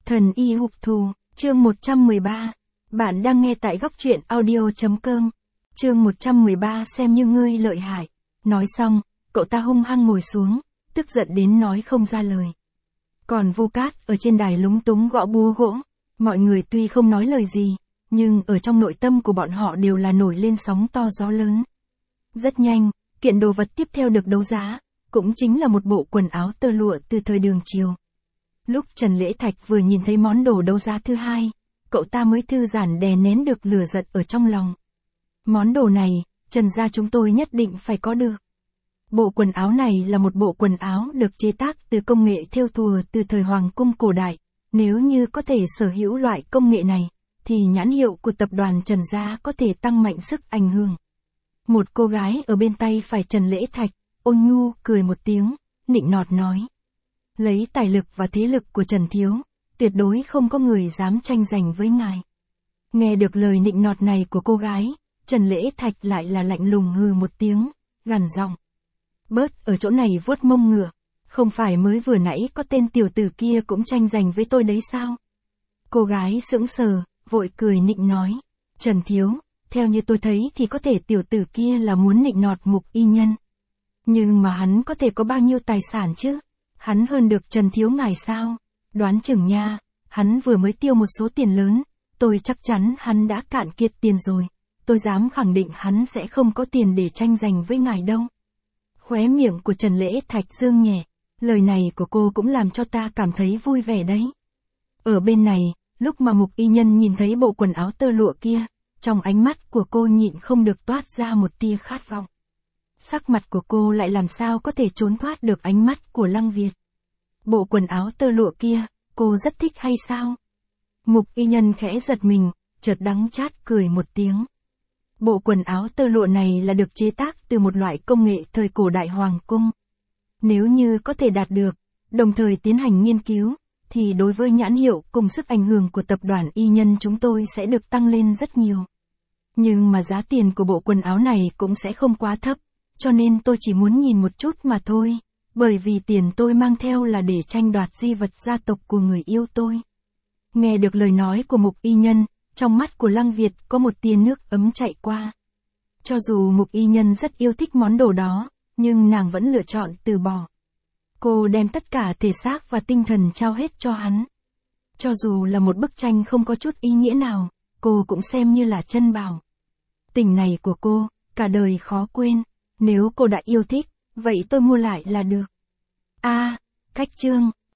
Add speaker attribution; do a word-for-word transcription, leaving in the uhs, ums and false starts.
Speaker 1: Thần y hục thù, chương một trăm mười ba. Bạn đang nghe tại góc truyện audio.com. Chương một trăm mười ba xem như ngươi lợi hại. Nói xong, cậu ta hung hăng ngồi xuống, tức giận đến nói không ra lời. Còn Vu Cát ở trên đài lúng túng gõ búa gỗ. Mọi người tuy không nói lời gì, nhưng ở trong nội tâm của bọn họ đều là nổi lên sóng to gió lớn. Rất nhanh, kiện đồ vật tiếp theo được đấu giá, cũng chính là một bộ quần áo tơ lụa từ thời Đường Triều. Lúc Trần Lễ Thạch vừa nhìn thấy món đồ đấu giá thứ hai, cậu ta mới thư giãn đè nén được lửa giận ở trong lòng. Món đồ này, Trần gia chúng tôi nhất định phải có được. Bộ quần áo này là một bộ quần áo được chế tác từ công nghệ thêu thùa từ thời Hoàng cung cổ đại. Nếu như có thể sở hữu loại công nghệ này, thì nhãn hiệu của tập đoàn Trần gia có thể tăng mạnh sức ảnh hưởng. Một cô gái ở bên tay phải Trần Lễ Thạch, ôn nhu cười một tiếng, nịnh nọt nói. Lấy tài lực và thế lực của Trần Thiếu, tuyệt đối không có người dám tranh giành với ngài. Nghe được lời nịnh nọt này của cô gái, Trần Lễ Thạch lại là lạnh lùng hừ một tiếng, gằn giọng. Bớt ở chỗ này vuốt mông ngựa, không phải mới vừa nãy có tên tiểu tử kia cũng tranh giành với tôi đấy sao? Cô gái sững sờ, vội cười nịnh nói. Trần Thiếu, theo như tôi thấy thì có thể tiểu tử kia là muốn nịnh nọt Mục Y Nhân. Nhưng mà hắn có thể có bao nhiêu tài sản chứ? Hắn hơn được Trần Thiếu ngài sao? Đoán chừng nha, hắn vừa mới tiêu một số tiền lớn, tôi chắc chắn hắn đã cạn kiệt tiền rồi. Tôi dám khẳng định hắn sẽ không có tiền để tranh giành với ngài đâu. Khóe miệng của Trần Lễ Thạch dương nhẹ, lời này của cô cũng làm cho ta cảm thấy vui vẻ đấy. Ở bên này, lúc mà Mục Y Nhân nhìn thấy bộ quần áo tơ lụa kia, trong ánh mắt của cô nhịn không được toát ra một tia khát vọng. Sắc mặt của cô lại làm sao có thể trốn thoát được ánh mắt của Lăng Việt. Bộ quần áo tơ lụa kia, cô rất thích hay sao? Mục Y Nhân khẽ giật mình, chợt đắng chát cười một tiếng. Bộ quần áo tơ lụa này là được chế tác từ một loại công nghệ thời cổ đại Hoàng cung. Nếu như có thể đạt được, đồng thời tiến hành nghiên cứu, thì đối với nhãn hiệu cùng sức ảnh hưởng của tập đoàn Y Nhân chúng tôi sẽ được tăng lên rất nhiều. Nhưng mà giá tiền của bộ quần áo này cũng sẽ không quá thấp, cho nên tôi chỉ muốn nhìn một chút mà thôi, bởi vì tiền tôi mang theo là để tranh đoạt di vật gia tộc của người yêu tôi. Nghe được lời nói của Mục Y Nhân, trong mắt của Lăng Việt có một tia nước ấm chạy qua. Cho dù Mục Y Nhân rất yêu thích món đồ đó, nhưng nàng vẫn lựa chọn từ bỏ. Cô đem tất cả thể xác và tinh thần trao hết cho hắn. Cho dù là một bức tranh không có chút ý nghĩa nào, cô cũng xem như là chân bảo. Tình này của cô, cả đời khó quên. Nếu cô đã yêu thích, vậy tôi mua lại là được. A, cách chương,